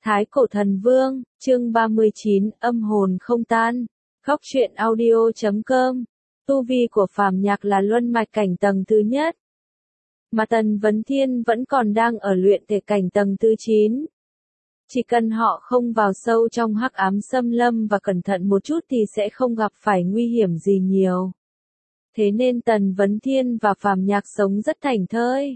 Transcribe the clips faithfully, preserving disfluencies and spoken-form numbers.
Thái Cổ Thần Vương, chương ba mươi chín, âm hồn không tan. Góc truyện audio chấm com. Tu vi của Phàm Nhạc là luân mạch cảnh tầng thứ nhất. Mà Tần Vấn Thiên vẫn còn đang ở luyện thể cảnh tầng thứ chín. Chỉ cần họ không vào sâu trong hắc ám xâm lâm và cẩn thận một chút thì sẽ không gặp phải nguy hiểm gì nhiều. Thế nên Tần Vấn Thiên và Phàm Nhạc sống rất thảnh thơi.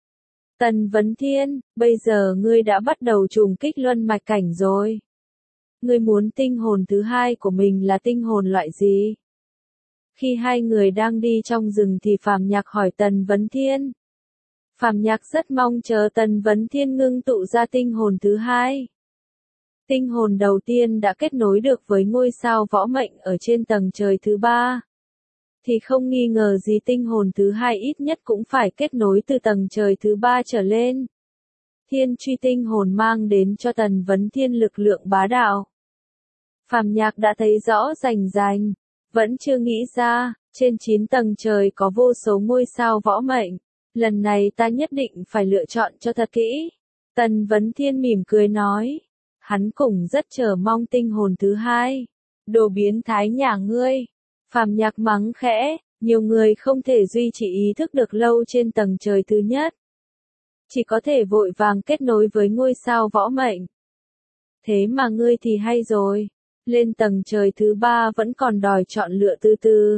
Tần Vấn Thiên, bây giờ ngươi đã bắt đầu trùng kích luân mạch cảnh rồi. Ngươi muốn tinh hồn thứ hai của mình là tinh hồn loại gì? Khi hai người đang đi trong rừng thì Phàm Nhạc hỏi Tần Vấn Thiên. Phàm Nhạc rất mong chờ Tần Vấn Thiên ngưng tụ ra tinh hồn thứ hai. Tinh hồn đầu tiên đã kết nối được với ngôi sao võ mệnh ở trên tầng trời thứ ba. Thì không nghi ngờ gì tinh hồn thứ hai ít nhất cũng phải kết nối từ tầng trời thứ ba trở lên. Thiên truy tinh hồn mang đến cho Tần Vấn Thiên lực lượng bá đạo. Phàm Nhạc đã thấy rõ rành rành, vẫn chưa nghĩ ra, trên chín tầng trời có vô số ngôi sao võ mệnh, lần này ta nhất định phải lựa chọn cho thật kỹ. Tần Vấn Thiên mỉm cười nói, hắn cũng rất chờ mong tinh hồn thứ hai. Đồ biến thái nhà ngươi. Phàm Nhạc mắng khẽ, nhiều người không thể duy trì ý thức được lâu trên tầng trời thứ nhất. Chỉ có thể vội vàng kết nối với ngôi sao võ mệnh. Thế mà ngươi thì hay rồi, lên tầng trời thứ ba vẫn còn đòi chọn lựa từ từ.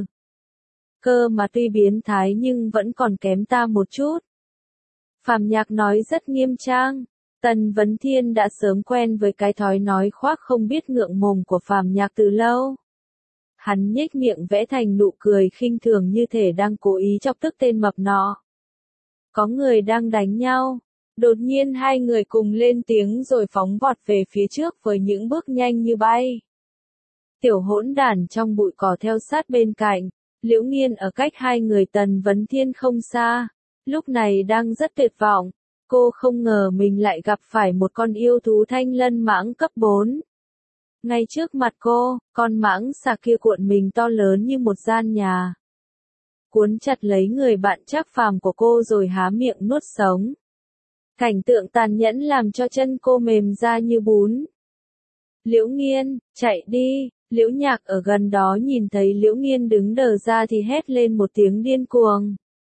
Cơ mà tuy biến thái nhưng vẫn còn kém ta một chút. Phàm Nhạc nói rất nghiêm trang. Tần Vấn Thiên đã sớm quen với cái thói nói khoác không biết ngượng mồm của Phàm Nhạc từ lâu. Hắn nhếch miệng vẽ thành nụ cười khinh thường như thể đang cố ý chọc tức tên mập nọ. Có người đang đánh nhau. Đột nhiên hai người cùng lên tiếng rồi phóng vọt về phía trước với những bước nhanh như bay. Tiểu hỗn đản trong bụi cỏ theo sát bên cạnh. Liễu Nghiên ở cách hai người Tần Vấn Thiên không xa. Lúc này đang rất tuyệt vọng. Cô không ngờ mình lại gặp phải một con yêu thú thanh lân mãng cấp bốn. Ngay trước mặt cô, con mãng xà kia cuộn mình to lớn như một gian nhà. Cuốn chặt lấy người bạn trác phàm của cô rồi há miệng nuốt sống. Cảnh tượng tàn nhẫn làm cho chân cô mềm ra như bún. Liễu Nghiên, chạy đi. Liễu Nhạc ở gần đó nhìn thấy Liễu Nghiên đứng đờ ra thì hét lên một tiếng điên cuồng.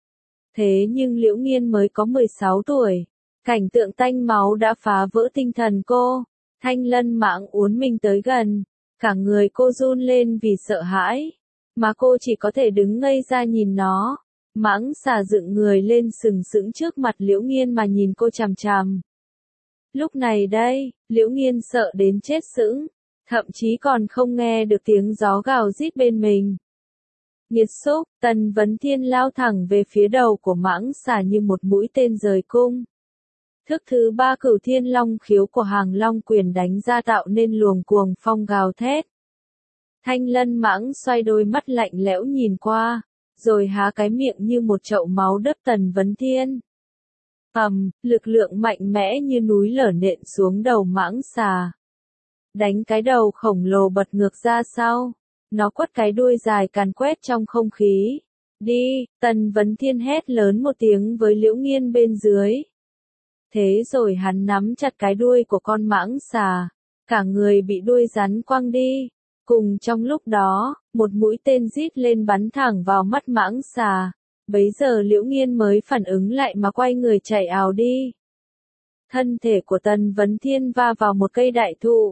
Thế nhưng Liễu Nghiên mới có mười sáu tuổi. Cảnh tượng tanh máu đã phá vỡ tinh thần cô. Thanh lân mãng uốn mình tới gần. Cả người cô run lên vì sợ hãi. Mà cô chỉ có thể đứng ngây ra nhìn nó. Mãng xà dựng người lên sừng sững trước mặt Liễu Nghiên mà nhìn cô chằm chằm. Lúc này đây, Liễu Nghiên sợ đến chết sững. Thậm chí còn không nghe được tiếng gió gào rít bên mình. Nghiệt xúc, Tần Vấn Thiên lao thẳng về phía đầu của mãng xà như một mũi tên rời cung. Thức thứ ba Cửu Thiên Long khiếu của Hàng Long quyền đánh ra tạo nên luồng cuồng phong gào thét. Thanh lân mãng xoay đôi mắt lạnh lẽo nhìn qua, rồi há cái miệng như một chậu máu đớp Tần Vấn Thiên. Ầm, lực lượng mạnh mẽ như núi lở nện xuống đầu mãng xà. Đánh cái đầu khổng lồ bật ngược ra sau. Nó quất cái đuôi dài càn quét trong không khí. Đi, Tần Vấn Thiên hét lớn một tiếng với Liễu Nghiên bên dưới. Thế rồi hắn nắm chặt cái đuôi của con mãng xà. Cả người bị đuôi rắn quăng đi. Cùng trong lúc đó, một mũi tên rít lên bắn thẳng vào mắt mãng xà. Bấy giờ Liễu Nghiên mới phản ứng lại mà quay người chạy ào đi. Thân thể của Tần Vấn Thiên va vào một cây đại thụ.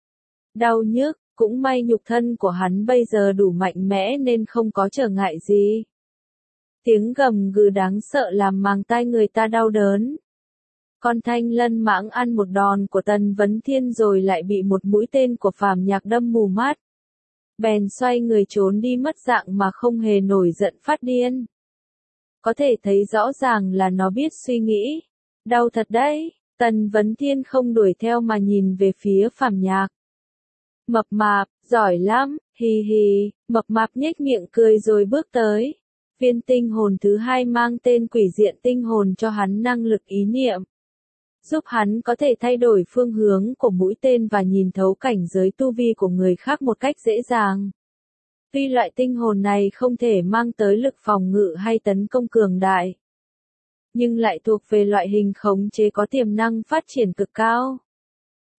Đau nhức, cũng may nhục thân của hắn bây giờ đủ mạnh mẽ nên không có trở ngại gì. Tiếng gầm gừ đáng sợ làm màng tai người ta đau đớn. Con thanh lân mãng ăn một đòn của Tần Vấn Thiên rồi lại bị một mũi tên của Phàm Nhạc đâm mù mắt. Bèn xoay người trốn đi mất dạng mà không hề nổi giận phát điên. Có thể thấy rõ ràng là nó biết suy nghĩ. Đau thật đấy. Tần Vấn Thiên không đuổi theo mà nhìn về phía Phàm Nhạc. Mập mạp, giỏi lắm, hì hì, mập mạp nhếch miệng cười rồi bước tới. Viên tinh hồn thứ hai mang tên quỷ diện tinh hồn cho hắn năng lực ý niệm. Giúp hắn có thể thay đổi phương hướng của mũi tên và nhìn thấu cảnh giới tu vi của người khác một cách dễ dàng. Tuy loại tinh hồn này không thể mang tới lực phòng ngự hay tấn công cường đại, nhưng lại thuộc về loại hình khống chế có tiềm năng phát triển cực cao.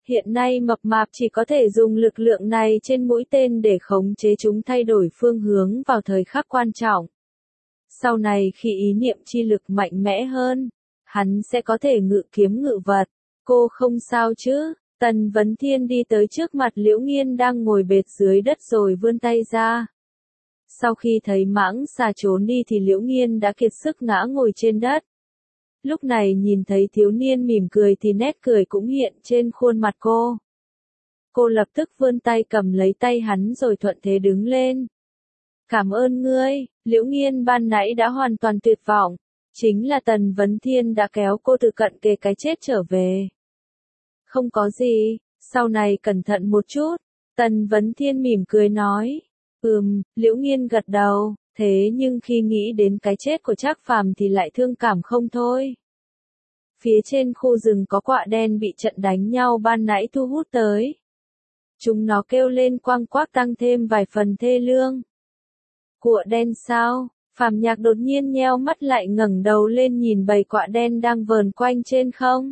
Hiện nay mập mạp chỉ có thể dùng lực lượng này trên mũi tên để khống chế chúng thay đổi phương hướng vào thời khắc quan trọng. Sau này khi ý niệm chi lực mạnh mẽ hơn, hắn sẽ có thể ngự kiếm ngự vật. Cô không sao chứ? Tần Vấn Thiên đi tới trước mặt Liễu Nghiên đang ngồi bệt dưới đất rồi vươn tay ra. Sau khi thấy mãng xà trốn đi thì Liễu Nghiên đã kiệt sức ngã ngồi trên đất. Lúc này nhìn thấy thiếu niên mỉm cười thì nét cười cũng hiện trên khuôn mặt cô. Cô lập tức vươn tay cầm lấy tay hắn rồi thuận thế đứng lên. Cảm ơn ngươi, Liễu Nghiên ban nãy đã hoàn toàn tuyệt vọng. Chính là Tần Vấn Thiên đã kéo cô từ cận kề cái chết trở về. Không có gì, sau này cẩn thận một chút. Tần Vấn Thiên mỉm cười nói. Ừm, Liễu Nghiên gật đầu, thế nhưng khi nghĩ đến cái chết của Trác Phàm thì lại thương cảm không thôi. Phía trên khu rừng có quạ đen bị trận đánh nhau ban nãy thu hút tới. Chúng nó kêu lên quang quác tăng thêm vài phần thê lương. Quạ đen sao? Phàm Nhạc đột nhiên nheo mắt lại ngẩng đầu lên nhìn bầy quạ đen đang vờn quanh trên không.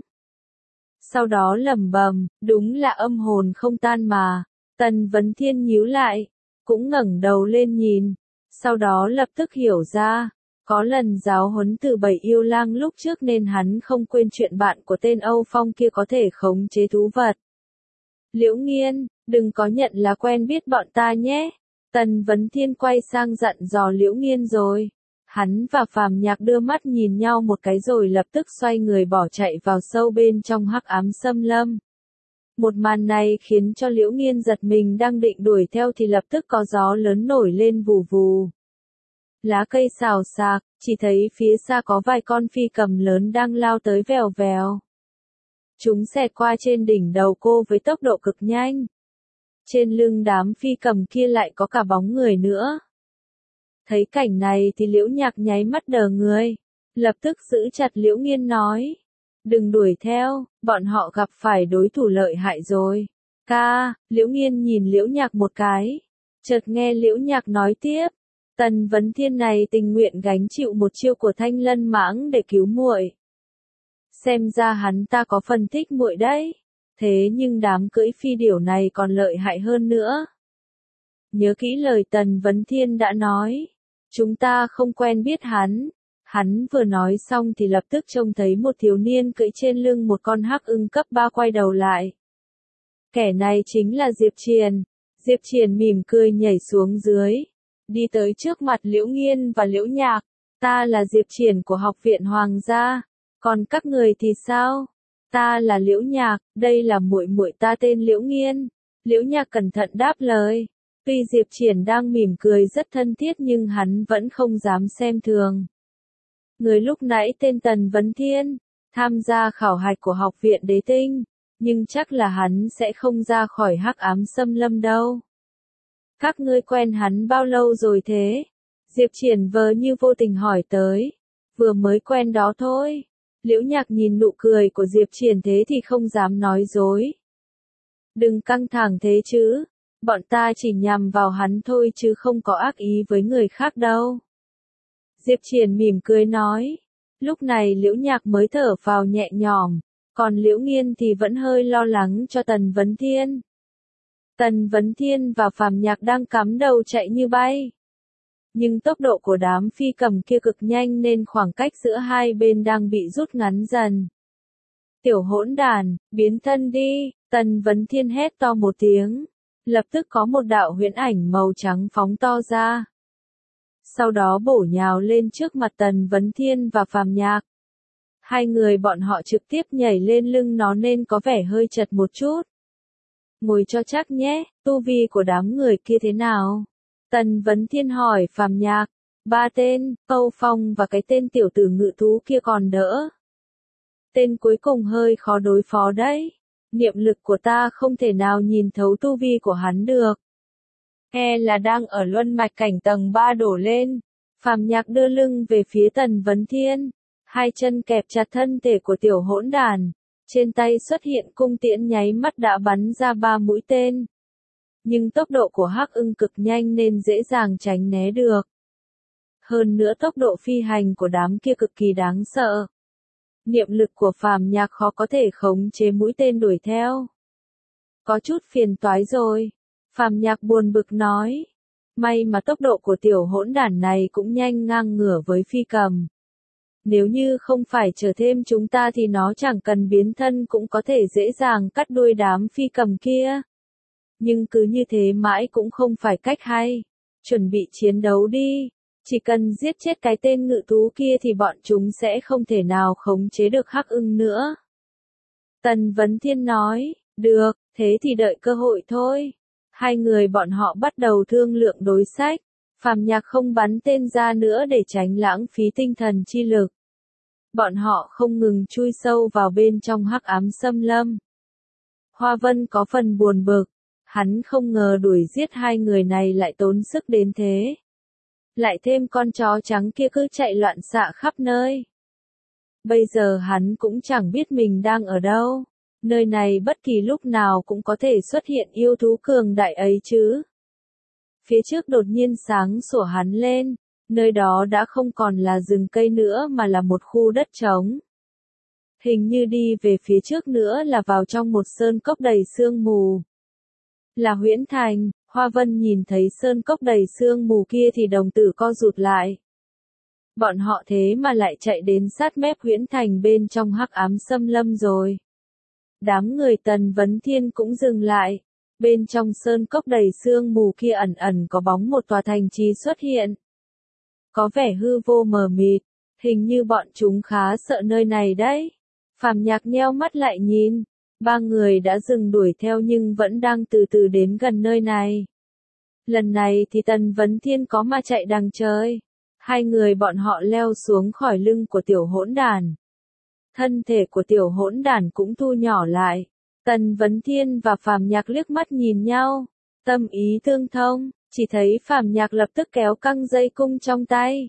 Sau đó lẩm bẩm, đúng là âm hồn không tan mà. Tần Vấn Thiên nhíu lại, cũng ngẩng đầu lên nhìn, sau đó lập tức hiểu ra, có lần giáo huấn từ bầy yêu lang lúc trước nên hắn không quên chuyện bạn của tên Âu Phong kia có thể khống chế thú vật. Liễu Nghiên, đừng có nhận là quen biết bọn ta nhé. Tần Vấn Thiên quay sang dặn dò Liễu Nghiên rồi. Hắn và Phàm Nhạc đưa mắt nhìn nhau một cái rồi lập tức xoay người bỏ chạy vào sâu bên trong hắc ám xâm lâm. Một màn này khiến cho Liễu Nghiên giật mình đang định đuổi theo thì lập tức có gió lớn nổi lên vù vù. Lá cây xào xạc, chỉ thấy phía xa có vài con phi cầm lớn đang lao tới vèo vèo. Chúng xẹt qua trên đỉnh đầu cô với tốc độ cực nhanh. Trên lưng đám phi cầm kia lại có cả bóng người nữa. Thấy cảnh này thì Liễu Nhạc nháy mắt đờ người, lập tức giữ chặt Liễu Nghiên nói. Đừng đuổi theo, bọn họ gặp phải đối thủ lợi hại rồi. Ca, Liễu Nghiên nhìn Liễu Nhạc một cái. Chợt nghe Liễu Nhạc nói tiếp. Tần Vấn Thiên này tình nguyện gánh chịu một chiêu của Thanh Lân Mãng để cứu muội. Xem ra hắn ta có phần thích muội đấy. Thế nhưng đám cưỡi phi điểu này còn lợi hại hơn nữa. Nhớ kỹ lời Tần Vấn Thiên đã nói. Chúng ta không quen biết hắn. Hắn vừa nói xong thì lập tức trông thấy một thiếu niên cưỡi trên lưng một con hắc ưng cấp ba quay đầu lại. Kẻ này chính là Diệp Triền. Diệp Triền mỉm cười nhảy xuống dưới. Đi tới trước mặt Liễu Nghiên và Liễu Nhạc. Ta là Diệp Triền của Học viện Hoàng gia. Còn các người thì sao? Ta là Liễu Nhạc, đây là muội muội ta tên Liễu Nghiên. Liễu Nhạc cẩn thận đáp lời. Tuy Diệp Triền đang mỉm cười rất thân thiết nhưng hắn vẫn không dám xem thường. Người lúc nãy tên Tần Vấn Thiên, tham gia khảo hạch của Học viện Đế Tinh, nhưng chắc là hắn sẽ không ra khỏi hắc ám xâm lâm đâu. Các ngươi quen hắn bao lâu rồi thế? Diệp Triền vờ như vô tình hỏi tới. Vừa mới quen đó thôi. Liễu Nhạc nhìn nụ cười của Diệp Triền thế thì không dám nói dối. Đừng căng thẳng thế chứ, bọn ta chỉ nhằm vào hắn thôi chứ không có ác ý với người khác đâu. Diệp Triền mỉm cười nói. Lúc này Liễu Nhạc mới thở phào nhẹ nhõm, còn Liễu Nghiên thì vẫn hơi lo lắng cho Tần Vấn Thiên. Tần Vấn Thiên và Phàm Nhạc đang cắm đầu chạy như bay. Nhưng tốc độ của đám phi cầm kia cực nhanh nên khoảng cách giữa hai bên đang bị rút ngắn dần. Tiểu hỗn đàn, biến thân đi, Tần Vấn Thiên hét to một tiếng. Lập tức có một đạo huyễn ảnh màu trắng phóng to ra. Sau đó bổ nhào lên trước mặt Tần Vấn Thiên và Phàm Nhạc. Hai người bọn họ trực tiếp nhảy lên lưng nó nên có vẻ hơi chật một chút. Ngồi cho chắc nhé, tu vi của đám người kia thế nào? Tần Vấn Thiên hỏi Phàm Nhạc. Ba tên, Âu Phong và cái tên tiểu tử ngự thú kia còn đỡ. Tên cuối cùng hơi khó đối phó đấy. Niệm lực của ta không thể nào nhìn thấu tu vi của hắn được. E là đang ở luân mạch cảnh tầng ba đổ lên. Phàm Nhạc đưa lưng về phía Tần Vấn Thiên. Hai chân kẹp chặt thân thể của tiểu hỗn đàn. Trên tay xuất hiện cung tiễn nháy mắt đã bắn ra ba mũi tên. Nhưng tốc độ của hắc ưng cực nhanh nên dễ dàng tránh né được. Hơn nữa tốc độ phi hành của đám kia cực kỳ đáng sợ. Niệm lực của Phàm Nhạc khó có thể khống chế mũi tên đuổi theo. Có chút phiền toái rồi. Phàm Nhạc buồn bực nói. May mà tốc độ của tiểu hỗn đản này cũng nhanh ngang ngửa với phi cầm. Nếu như không phải chờ thêm chúng ta thì nó chẳng cần biến thân cũng có thể dễ dàng cắt đuôi đám phi cầm kia. Nhưng cứ như thế mãi cũng không phải cách hay. Chuẩn bị chiến đấu đi. Chỉ cần giết chết cái tên ngự thú kia thì bọn chúng sẽ không thể nào khống chế được Hắc Ưng nữa. Tần Vấn Thiên nói, được, thế thì đợi cơ hội thôi. Hai người bọn họ bắt đầu thương lượng đối sách. Phàm Nhạc không bắn tên ra nữa để tránh lãng phí tinh thần chi lực. Bọn họ không ngừng chui sâu vào bên trong hắc ám xâm lâm. Hoa Vân có phần buồn bực. Hắn không ngờ đuổi giết hai người này lại tốn sức đến thế. Lại thêm con chó trắng kia cứ chạy loạn xạ khắp nơi. Bây giờ hắn cũng chẳng biết mình đang ở đâu. Nơi này bất kỳ lúc nào cũng có thể xuất hiện yêu thú cường đại ấy chứ. Phía trước đột nhiên sáng sủa hắn lên. Nơi đó đã không còn là rừng cây nữa mà là một khu đất trống. Hình như đi về phía trước nữa là vào trong một sơn cốc đầy sương mù. Là Huyễn Thành. Hoa Vân nhìn thấy sơn cốc đầy sương mù kia thì đồng tử co rụt lại. Bọn họ thế mà lại chạy đến sát mép Huyễn Thành bên trong hắc ám xâm lâm rồi. Đám người Tần Vấn Thiên cũng dừng lại. Bên trong sơn cốc đầy sương mù kia ẩn ẩn có bóng một tòa thành trì xuất hiện. Có vẻ hư vô mờ mịt, hình như bọn chúng khá sợ nơi này đấy. Phàm Nhạc nheo mắt lại nhìn. Ba người đã dừng đuổi theo nhưng vẫn đang từ từ đến gần nơi này. Lần này thì Tần Vấn Thiên có mà chạy đằng trời. Hai người bọn họ leo xuống khỏi lưng của tiểu hỗn đản. Thân thể của tiểu hỗn đản cũng thu nhỏ lại. Tần Vấn Thiên và Phàm Nhạc liếc mắt nhìn nhau. Tâm ý tương thông, chỉ thấy Phàm Nhạc lập tức kéo căng dây cung trong tay.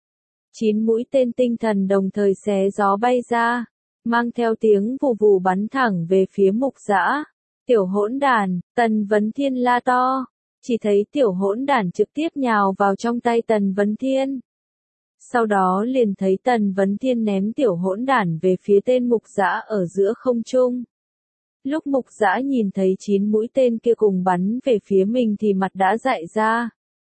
Chín mũi tên tinh thần đồng thời xé gió bay ra. Mang theo tiếng vù vù bắn thẳng về phía Mục Dã. Tiểu hỗn đản, Tần Vấn Thiên la to. Chỉ thấy tiểu hỗn đản trực tiếp nhào vào trong tay Tần Vấn Thiên. Sau đó liền thấy Tần Vấn Thiên ném tiểu hỗn đản về phía tên Mục Dã ở giữa không trung. Lúc Mục Dã nhìn thấy chín mũi tên kia cùng bắn về phía mình thì mặt đã dại ra.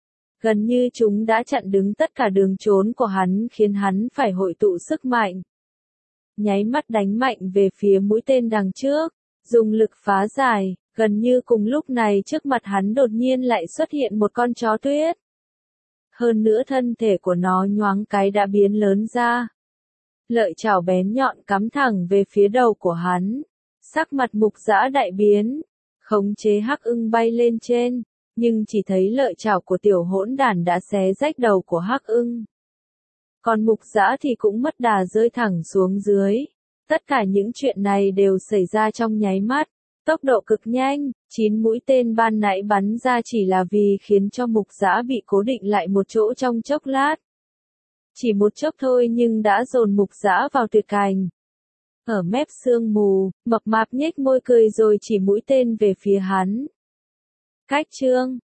Gần như chúng đã chặn đứng tất cả đường trốn của hắn khiến hắn phải hội tụ sức mạnh. Nháy mắt đánh mạnh về phía mũi tên đằng trước, dùng lực phá giải, gần như cùng lúc này trước mặt hắn đột nhiên lại xuất hiện một con chó tuyết. Hơn nữa thân thể của nó nhoáng cái đã biến lớn ra. Lợi chảo bén nhọn cắm thẳng về phía đầu của hắn. Sắc mặt Mục Dã đại biến, khống chế Hắc Ưng bay lên trên, nhưng chỉ thấy lợi chảo của tiểu hỗn đản đã xé rách đầu của Hắc Ưng. Còn Mục Dã thì cũng mất đà rơi thẳng xuống dưới. Tất cả những chuyện này đều xảy ra trong nháy mắt, tốc độ cực nhanh, chín mũi tên ban nãy bắn ra chỉ là vì khiến cho Mục Dã bị cố định lại một chỗ trong chốc lát. Chỉ một chốc thôi nhưng đã dồn Mục Dã vào tuyệt cảnh. Ở mép sương mù, mập mạp nhếch môi cười rồi chỉ mũi tên về phía hắn. Cách chương